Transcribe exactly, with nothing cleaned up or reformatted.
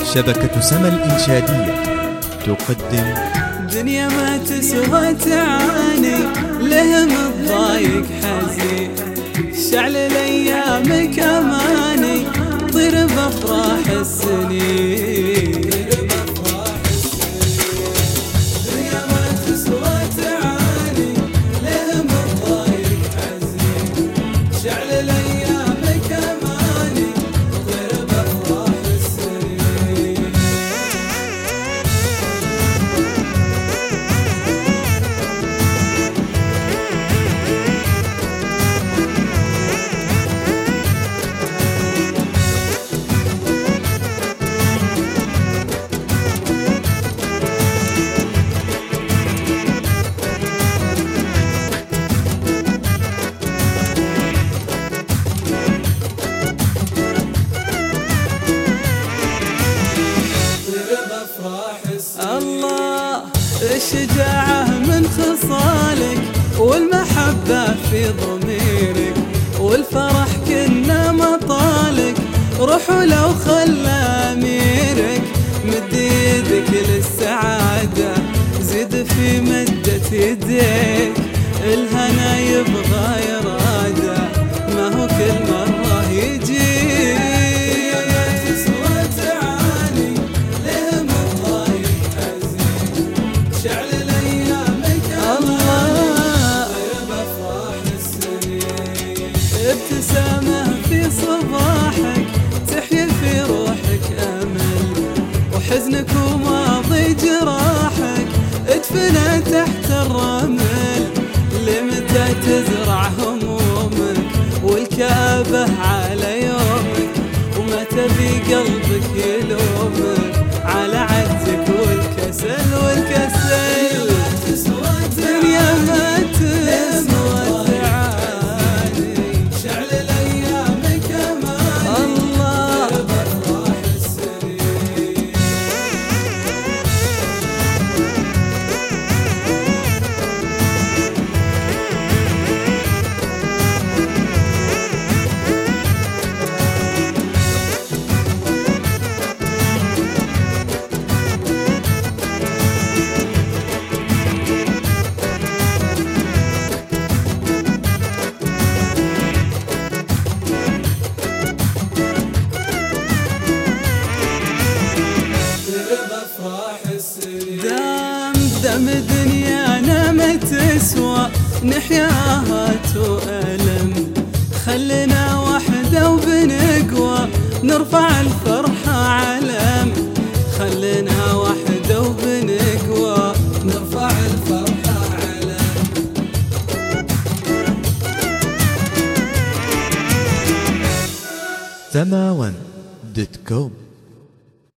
شبكة سما الإنشادية تقدم دنيا ما تسوى تعاني، لهم الضايق حزين، شعل الأيام كماني، طير بأفراح السنين. دنيا ما تسوى تعاني، لهم الضايق حزين، شعل الأيام كماني، طير بأفراح السنين. الله الشجاعة من خصالك، والمحبة في ضميرك، والفرح كنا مطالك، روح لو خلى أميرك، مد يدك للسعادة، زد في مدة يديك، الهنا يبغى إرادة، ما هو كل مرة يجيك. ابتسامة في صباحك، تحيي في روحك أمل، وحزنك وماضي جراحك، ادفنه تحت الرمل. لمتى تزرع همومك والكآبة على يومك، ومتى بقلبك يلومك على عجزك والكسل والكسل. دنيا ما تسوى دم دنيانا ما تسوى، نحياها وألم، خلنا وحدة وبنقوى، نرفع الفرحة علم، خلنا وحدة وبنقوى، نرفع الفرحة علم. سما ون دوت كوم